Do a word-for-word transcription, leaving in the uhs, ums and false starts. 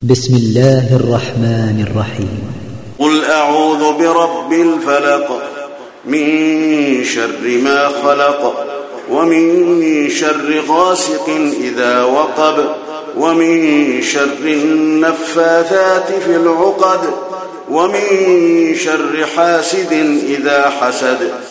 بسم الله الرحمن الرحيم. قل أعوذ برب الفلق، من شر ما خلق، ومن شر غاسق إذا وقب، ومن شر النفاثات في العقد، ومن شر حاسد إذا حسد.